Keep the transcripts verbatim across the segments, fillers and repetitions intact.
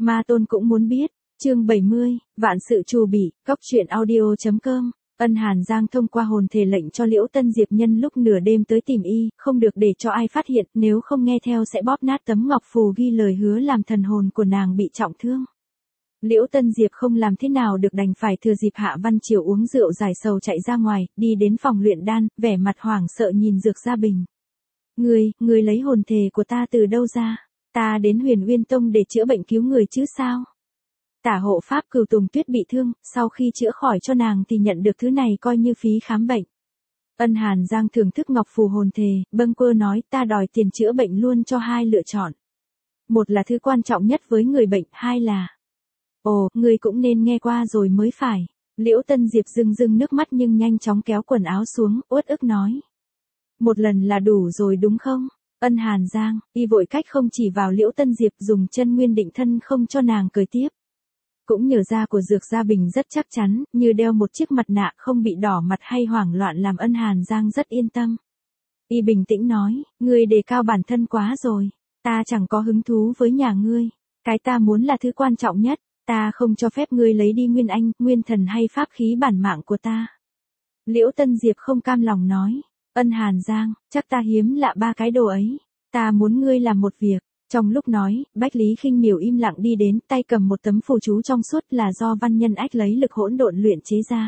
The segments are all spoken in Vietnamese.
Ma Tôn cũng muốn biết. Chương bảy mươi, vạn sự trù bị, cóc truyện audio chấm com. Ân Hàn Giang thông qua hồn thể lệnh cho Liễu Tân Diệp nhân lúc nửa đêm tới tìm y, không được để cho ai phát hiện, nếu không nghe theo sẽ bóp nát tấm ngọc phù ghi lời hứa làm thần hồn của nàng bị trọng thương. Liễu Tân Diệp không làm thế nào được đành phải thừa dịp Hạ Văn Triều uống rượu giải sầu chạy ra ngoài, đi đến phòng luyện đan, vẻ mặt hoảng sợ nhìn Dược Gia Bình. Ngươi, ngươi lấy hồn thể của ta từ đâu ra? Ta đến Huyền Uyên Tông để chữa bệnh cứu người chứ sao? Tả hộ pháp Cửu Tùng Tuyết bị thương, sau khi chữa khỏi cho nàng thì nhận được thứ này coi như phí khám bệnh. Ân Hàn Giang thưởng thức ngọc phù hồn thể, bâng quơ nói ta đòi tiền chữa bệnh luôn cho hai lựa chọn. Một là thứ quan trọng nhất với người bệnh, hai là... Ồ, ngươi cũng nên nghe qua rồi mới phải. Liễu Tân Diệp rưng rưng nước mắt nhưng nhanh chóng kéo quần áo xuống, uất ức nói. Một lần là đủ rồi đúng không? Ân Hàn Giang, y vội cách không chỉ vào Liễu Tân Diệp dùng chân nguyên định thân không cho nàng cười tiếp. Cũng nhờ da của Dược Gia Bình rất chắc chắn, như đeo một chiếc mặt nạ không bị đỏ mặt hay hoảng loạn làm Ân Hàn Giang rất yên tâm. Y bình tĩnh nói, ngươi đề cao bản thân quá rồi, ta chẳng có hứng thú với nhà ngươi, cái ta muốn là thứ quan trọng nhất, ta không cho phép ngươi lấy đi Nguyên Anh, Nguyên Thần hay pháp khí bản mạng của ta. Liễu Tân Diệp không cam lòng nói, Ân Hàn Giang, chắc ta hiếm lạ ba cái đồ ấy, ta muốn ngươi làm một việc. Trong lúc nói, Bách Lý Khinh Miểu im lặng đi đến, tay cầm một tấm phù chú trong suốt là do Văn Nhân Ách lấy lực hỗn độn luyện chế ra.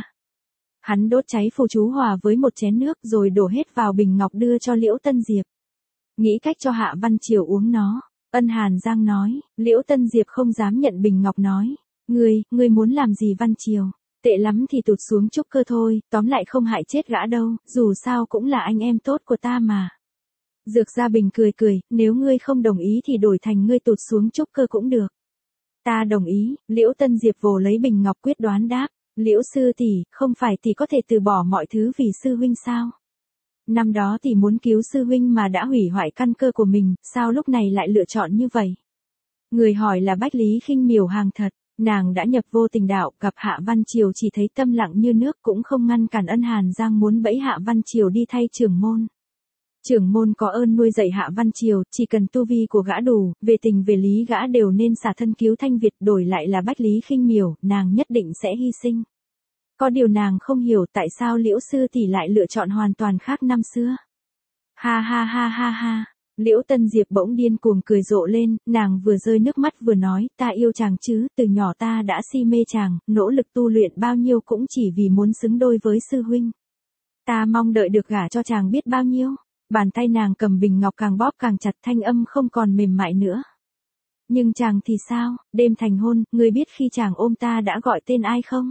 Hắn đốt cháy phù chú hòa với một chén nước rồi đổ hết vào bình ngọc đưa cho Liễu Tân Diệp. Nghĩ cách cho Hạ Văn Triều uống nó. Ân Hàn Giang nói, Liễu Tân Diệp không dám nhận bình ngọc nói. Ngươi, ngươi muốn làm gì Văn Triều? Tệ lắm thì tụt xuống trúc cơ thôi, tóm lại không hại chết gã đâu, dù sao cũng là anh em tốt của ta mà. Dược Gia Bình cười cười, nếu ngươi không đồng ý thì đổi thành ngươi tụt xuống trúc cơ cũng được. Ta đồng ý, Liễu Tân Diệp vồ lấy bình ngọc quyết đoán đáp, Liễu sư tỷ, không phải tỷ có thể từ bỏ mọi thứ vì sư huynh sao? Năm đó tỷ muốn cứu sư huynh mà đã hủy hoại căn cơ của mình, sao lúc này lại lựa chọn như vậy? Người hỏi là Bách Lý Khinh Miểu hàng thật, nàng đã nhập vô tình đạo, gặp Hạ Văn Triều chỉ thấy tâm lặng như nước cũng không ngăn cản Ân Hàn Giang muốn bẫy Hạ Văn Triều đi thay trưởng môn. Trưởng môn có ơn nuôi dạy Hạ Văn Triều, chỉ cần tu vi của gã đủ, về tình về lý gã đều nên xả thân cứu Thanh Việt, đổi lại là Bách Lý Khinh Miểu, nàng nhất định sẽ hy sinh. Có điều nàng không hiểu tại sao Liễu sư tỷ lại lựa chọn hoàn toàn khác năm xưa. Ha ha ha ha ha, Liễu Tân Diệp bỗng điên cuồng cười rộ lên, nàng vừa rơi nước mắt vừa nói, ta yêu chàng chứ, từ nhỏ ta đã si mê chàng, nỗ lực tu luyện bao nhiêu cũng chỉ vì muốn xứng đôi với sư huynh. Ta mong đợi được gả cho chàng biết bao nhiêu. Bàn tay nàng cầm bình ngọc càng bóp càng chặt, thanh âm không còn mềm mại nữa. Nhưng chàng thì sao, đêm thành hôn, ngươi biết khi chàng ôm ta đã gọi tên ai không?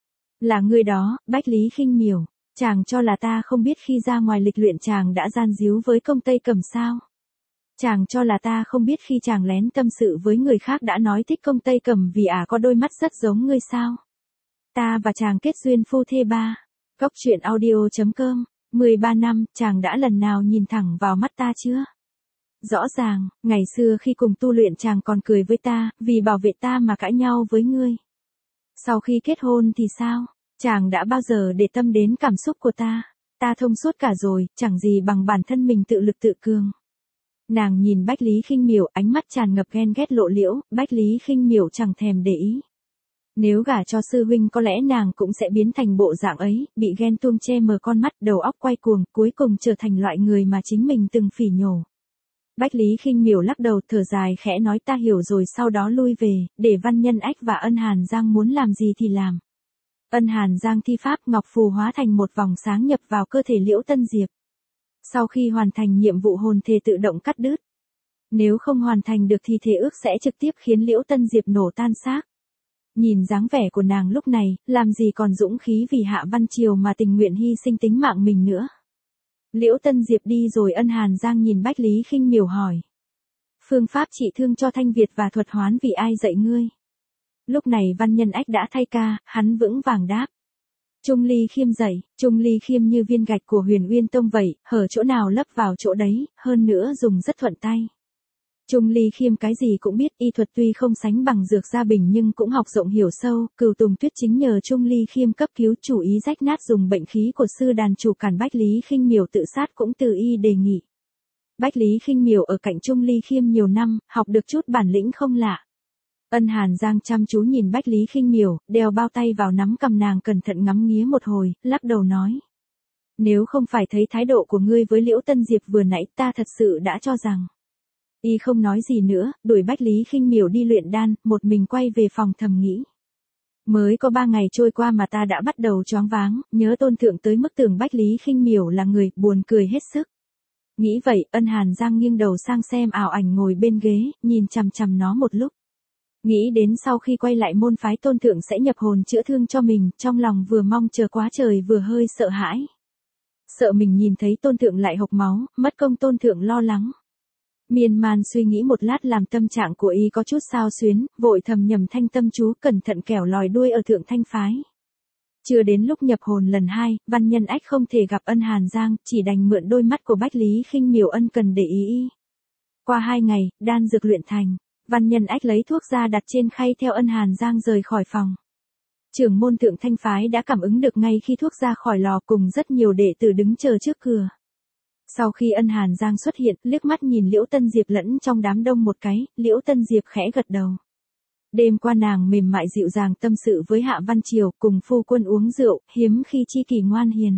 Là ngươi đó, Bách Lý Khinh Miểu. Chàng cho là ta không biết khi ra ngoài lịch luyện chàng đã gian díu với công Tây Cầm sao? Chàng cho là ta không biết khi chàng lén tâm sự với người khác đã nói thích công Tây Cầm vì ả à có đôi mắt rất giống ngươi sao? Ta và chàng kết duyên phu thê ba. Cóc truyện audio chấm com. mười ba năm, chàng đã lần nào nhìn thẳng vào mắt ta chưa? Rõ ràng, ngày xưa khi cùng tu luyện chàng còn cười với ta, vì bảo vệ ta mà cãi nhau với ngươi. Sau khi kết hôn thì sao? Chàng đã bao giờ để tâm đến cảm xúc của ta? Ta thông suốt cả rồi, chẳng gì bằng bản thân mình tự lực tự cường. Nàng nhìn Bách Lý Khinh Miểu, ánh mắt tràn ngập ghen ghét lộ liễu, Bách Lý Khinh Miểu chẳng thèm để ý. Nếu gả cho sư huynh có lẽ nàng cũng sẽ biến thành bộ dạng ấy, bị ghen tuông che mờ con mắt, đầu óc quay cuồng, cuối cùng trở thành loại người mà chính mình từng phỉ nhổ. Bách Lý Khinh Miểu lắc đầu thở dài khẽ nói ta hiểu rồi, sau đó lui về, để Văn Nhân Ách và Ân Hàn Giang muốn làm gì thì làm. Ân Hàn Giang thi pháp ngọc phù hóa thành một vòng sáng nhập vào cơ thể Liễu Tân Diệp. Sau khi hoàn thành nhiệm vụ hồn thể tự động cắt đứt. Nếu không hoàn thành được thì thể ước sẽ trực tiếp khiến Liễu Tân Diệp nổ tan xác. Nhìn dáng vẻ của nàng lúc này, làm gì còn dũng khí vì Hạ Văn Triều mà tình nguyện hy sinh tính mạng mình nữa. Liễu Tân Diệp đi rồi Ân Hàn Giang nhìn Bách Lý Khinh Miểu hỏi. Phương pháp trị thương cho Thanh Việt và thuật hoán vì ai dạy ngươi? Lúc này Văn Nhân Ách đã thay ca, hắn vững vàng đáp. Trung Ly Khiêm dạy, Trung Ly Khiêm như viên gạch của Huyền Uyên Tông vậy, hở chỗ nào lấp vào chỗ đấy, hơn nữa dùng rất thuận tay. Trung Ly Khiêm cái gì cũng biết, y thuật tuy không sánh bằng Dược Gia Bình nhưng cũng học rộng hiểu sâu, Cửu Tùng Tuyết chính nhờ Trung Ly Khiêm cấp cứu chủ ý rách nát dùng bệnh khí của sư đàn chủ cản Bách Lý Khinh Miểu tự sát cũng từ y đề nghị. Bách Lý Khinh Miểu ở cạnh Trung Ly Khiêm nhiều năm, học được chút bản lĩnh không lạ. Ân Hàn Giang chăm chú nhìn Bách Lý Khinh Miểu, đeo bao tay vào nắm cầm nàng cẩn thận ngắm nghía một hồi, lắc đầu nói. Nếu không phải thấy thái độ của ngươi với Liễu Tân Diệp vừa nãy ta thật sự đã cho rằng. Y không nói gì nữa, đuổi Bách Lý Khinh Miểu đi luyện đan, một mình quay về phòng thầm nghĩ. Mới có ba ngày trôi qua mà ta đã bắt đầu choáng váng, nhớ Tôn thượng tới mức tưởng Bách Lý Khinh Miểu là người, buồn cười hết sức. Nghĩ vậy, Ân Hàn Giang nghiêng đầu sang xem ảo ảnh ngồi bên ghế, nhìn chằm chằm nó một lúc. Nghĩ đến sau khi quay lại môn phái Tôn thượng sẽ nhập hồn chữa thương cho mình, trong lòng vừa mong chờ quá trời vừa hơi sợ hãi. Sợ mình nhìn thấy Tôn thượng lại hộc máu, mất công Tôn thượng lo lắng. Miên man suy nghĩ một lát làm tâm trạng của y có chút xao xuyến, vội thầm nhầm thanh tâm chú cẩn thận kẻo lòi đuôi ở Thượng Thanh phái. Chưa đến lúc nhập hồn lần hai, Văn Nhân Ách không thể gặp Ân Hàn Giang, chỉ đành mượn đôi mắt của Bách Lý Khinh Miểu ân cần để ý y. Qua hai ngày, đan dược luyện thành, Văn Nhân Ách lấy thuốc ra đặt trên khay theo Ân Hàn Giang rời khỏi phòng. Trưởng môn Thượng Thanh phái đã cảm ứng được ngay khi thuốc ra khỏi lò cùng rất nhiều đệ tử đứng chờ trước cửa. Sau khi Ân Hàn Giang xuất hiện, liếc mắt nhìn Liễu Tân Diệp lẫn trong đám đông một cái, Liễu Tân Diệp khẽ gật đầu. Đêm qua nàng mềm mại dịu dàng tâm sự với Hạ Văn Triều, cùng phu quân uống rượu, hiếm khi chi kỷ ngoan hiền.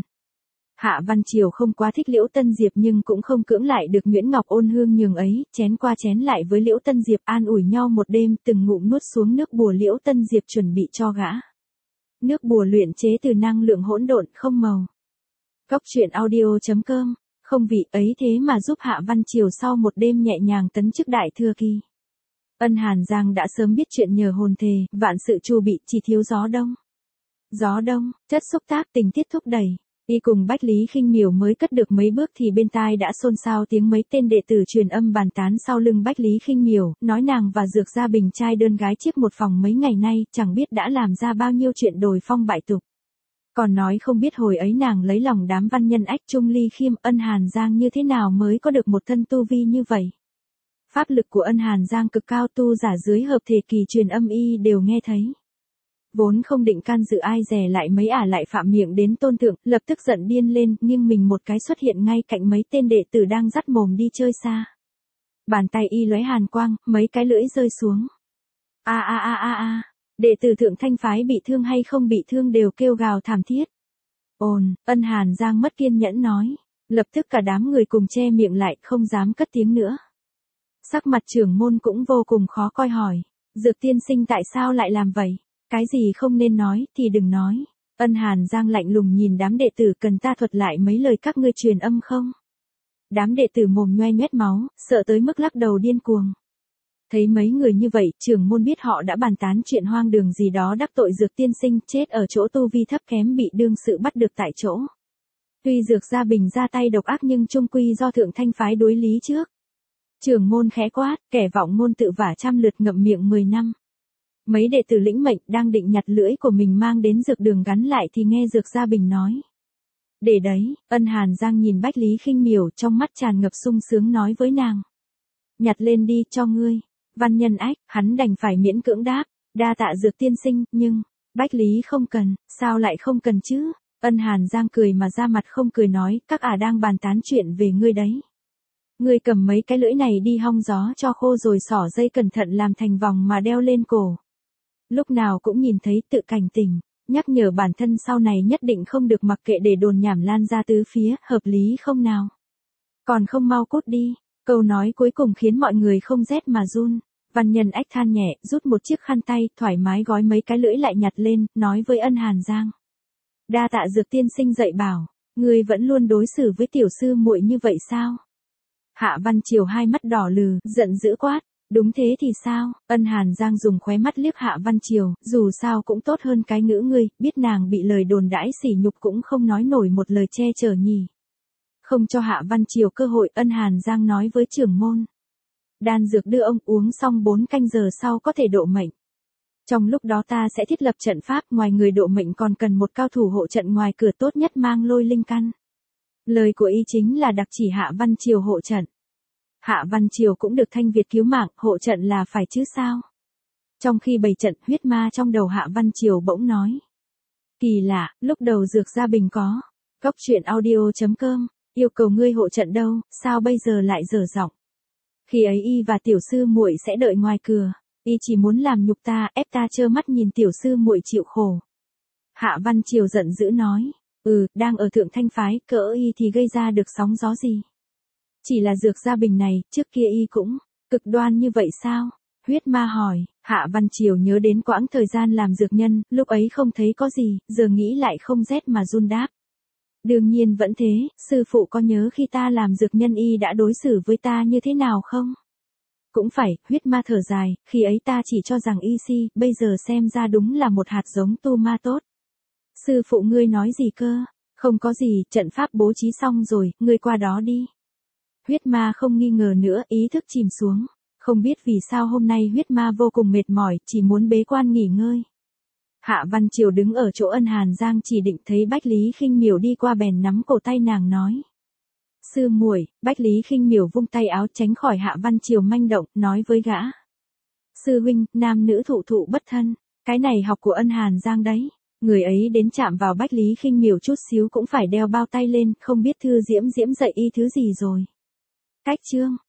Hạ Văn Triều không quá thích Liễu Tân Diệp nhưng cũng không cưỡng lại được Nguyễn Ngọc ôn hương nhường ấy, chén qua chén lại với Liễu Tân Diệp an ủi nhau một đêm, từng ngụm nuốt xuống nước bùa Liễu Tân Diệp chuẩn bị cho gã. Nước bùa luyện chế từ năng lượng hỗn độn không màu. Cóc truyện audio chấm com, không vị ấy thế mà giúp Hạ Văn Triều sau một đêm nhẹ nhàng tấn chức đại thừa kỳ. Ân Hàn Giang đã sớm biết chuyện nhờ hồn thề, vạn sự chu bị, chỉ thiếu gió đông. Gió đông, chất xúc tác tình tiết thúc đẩy. Y cùng Bách Lý Khinh Miểu mới cất được mấy bước thì bên tai đã xôn xao tiếng mấy tên đệ tử truyền âm bàn tán sau lưng Bách Lý Khinh Miểu, nói nàng và Dược Gia Bình trai đơn gái chiếc một phòng mấy ngày nay, chẳng biết đã làm ra bao nhiêu chuyện đồi phong bại tục. Còn nói không biết hồi ấy nàng lấy lòng đám Văn Nhân Ách Trung Ly Khiêm, Ân Hàn Giang như thế nào mới có được một thân tu vi như vậy. Pháp lực của Ân Hàn Giang cực cao, tu giả dưới hợp thể kỳ truyền âm y đều nghe thấy. Vốn không định can dự ai dè lại mấy ả lại phạm miệng đến Tôn thượng, lập tức giận điên lên, nghiêng mình một cái xuất hiện ngay cạnh mấy tên đệ tử đang dắt mồm đi chơi xa. Bàn tay y lóe hàn quang, mấy cái lưỡi rơi xuống. A a a a a, đệ tử Thượng Thanh phái bị thương hay không bị thương đều kêu gào thảm thiết. Ồn, Ân Hàn Giang mất kiên nhẫn nói, lập tức cả đám người cùng che miệng lại, không dám cất tiếng nữa. Sắc mặt trưởng môn cũng vô cùng khó coi hỏi, Dược tiên sinh tại sao lại làm vậy? Cái gì không nên nói thì đừng nói. Ân Hàn Giang lạnh lùng nhìn đám đệ tử, cần ta thuật lại mấy lời các ngươi truyền âm không? Đám đệ tử mồm nhoe nhoét máu, sợ tới mức lắc đầu điên cuồng. Thấy mấy người như vậy, trưởng môn biết họ đã bàn tán chuyện hoang đường gì đó đắc tội Dược tiên sinh, chết ở chỗ tu vi thấp kém bị đương sự bắt được tại chỗ. Tuy Dược Gia Bình ra tay độc ác nhưng chung quy do Thượng Thanh phái đối lý trước. Trưởng môn khẽ quát, kẻ vọng ngôn tự vả trăm lượt ngậm miệng mười năm. Mấy đệ tử lĩnh mệnh đang định nhặt lưỡi của mình mang đến dược đường gắn lại thì nghe Dược Gia Bình nói. Để đấy, Ân Hàn Giang nhìn Bách Lý Khinh Miểu trong mắt tràn ngập sung sướng nói với nàng. Nhặt lên đi cho ngươi. Văn Nhân Ách, hắn đành phải miễn cưỡng đáp, đa tạ Dược tiên sinh, nhưng, Bách Lý không cần, sao lại không cần chứ? Ân Hàn Giang cười mà ra mặt không cười nói, các ả đang bàn tán chuyện về ngươi đấy. Ngươi cầm mấy cái lưỡi này đi hong gió cho khô rồi xỏ dây cẩn thận làm thành vòng mà đeo lên cổ. Lúc nào cũng nhìn thấy tự cảnh tỉnh, nhắc nhở bản thân sau này nhất định không được mặc kệ để đồn nhảm lan ra tứ phía, hợp lý không nào? Còn không mau cút đi, câu nói cuối cùng khiến mọi người không rét mà run. Văn Nhân Ách than nhẹ, rút một chiếc khăn tay, thoải mái gói mấy cái lưỡi lại nhặt lên, nói với Ân Hàn Giang. Đa tạ Dược tiên sinh dạy bảo, ngươi vẫn luôn đối xử với tiểu sư muội như vậy sao? Hạ Văn Triều hai mắt đỏ lừ, giận dữ quát. Đúng thế thì sao? Ân Hàn Giang dùng khóe mắt liếc Hạ Văn Triều, dù sao cũng tốt hơn cái ngữ ngươi, biết nàng bị lời đồn đãi sỉ nhục cũng không nói nổi một lời che chở nhỉ. Không cho Hạ Văn Triều cơ hội, Ân Hàn Giang nói với trưởng môn. Đan dược đưa ông uống xong bốn canh giờ sau có thể độ mệnh. Trong lúc đó ta sẽ thiết lập trận pháp, ngoài người độ mệnh còn cần một cao thủ hộ trận ngoài cửa, tốt nhất mang lôi linh căn. Lời của y chính là đặc chỉ Hạ Văn Triều hộ trận. Hạ Văn Triều cũng được Thanh Việt cứu mạng, hộ trận là phải chứ sao? Trong khi bày trận, huyết ma trong đầu Hạ Văn Triều bỗng nói. Kỳ lạ, lúc đầu Dược Gia Bình có. Cóc truyện audio chấm com, yêu cầu ngươi hộ trận đâu, sao bây giờ lại dở giọng? Khi ấy y và tiểu sư muội sẽ đợi ngoài cửa. Y chỉ muốn làm nhục ta, ép ta trơ mắt nhìn tiểu sư muội chịu khổ. Hạ Văn Triều giận dữ nói, ừ, đang ở thượng thanh phái, cỡ y thì gây ra được sóng gió gì. Chỉ là dược gia bình này, trước kia y cũng cực đoan như vậy sao? Huyết ma hỏi. Hạ Văn Triều nhớ đến quãng thời gian làm dược nhân, lúc ấy không thấy có gì, giờ nghĩ lại không rét mà run đáp. Đương nhiên vẫn thế, sư phụ có nhớ khi ta làm dược nhân y đã đối xử với ta như thế nào không? Cũng phải, huyết ma thở dài, khi ấy ta chỉ cho rằng y si, bây giờ xem ra đúng là một hạt giống tu ma tốt. Sư phụ ngươi nói gì cơ? Không có gì, trận pháp bố trí xong rồi, ngươi qua đó đi. Huyết ma không nghi ngờ nữa, ý thức chìm xuống. Không biết vì sao hôm nay huyết ma vô cùng mệt mỏi, chỉ muốn bế quan nghỉ ngơi. Hạ Văn Triều đứng ở chỗ Ân Hàn Giang chỉ định thấy Bách Lý Khinh Miểu đi qua bèn nắm cổ tay nàng nói. Sư muội. Bách Lý Khinh Miểu vung tay áo tránh khỏi Hạ Văn Triều manh động, nói với gã. Sư huynh, nam nữ thụ thụ bất thân, cái này học của Ân Hàn Giang đấy. Người ấy đến chạm vào Bách Lý Khinh Miểu chút xíu cũng phải đeo bao tay lên, không biết Thư Diễm Diễm dạy y thứ gì rồi. Cách chương.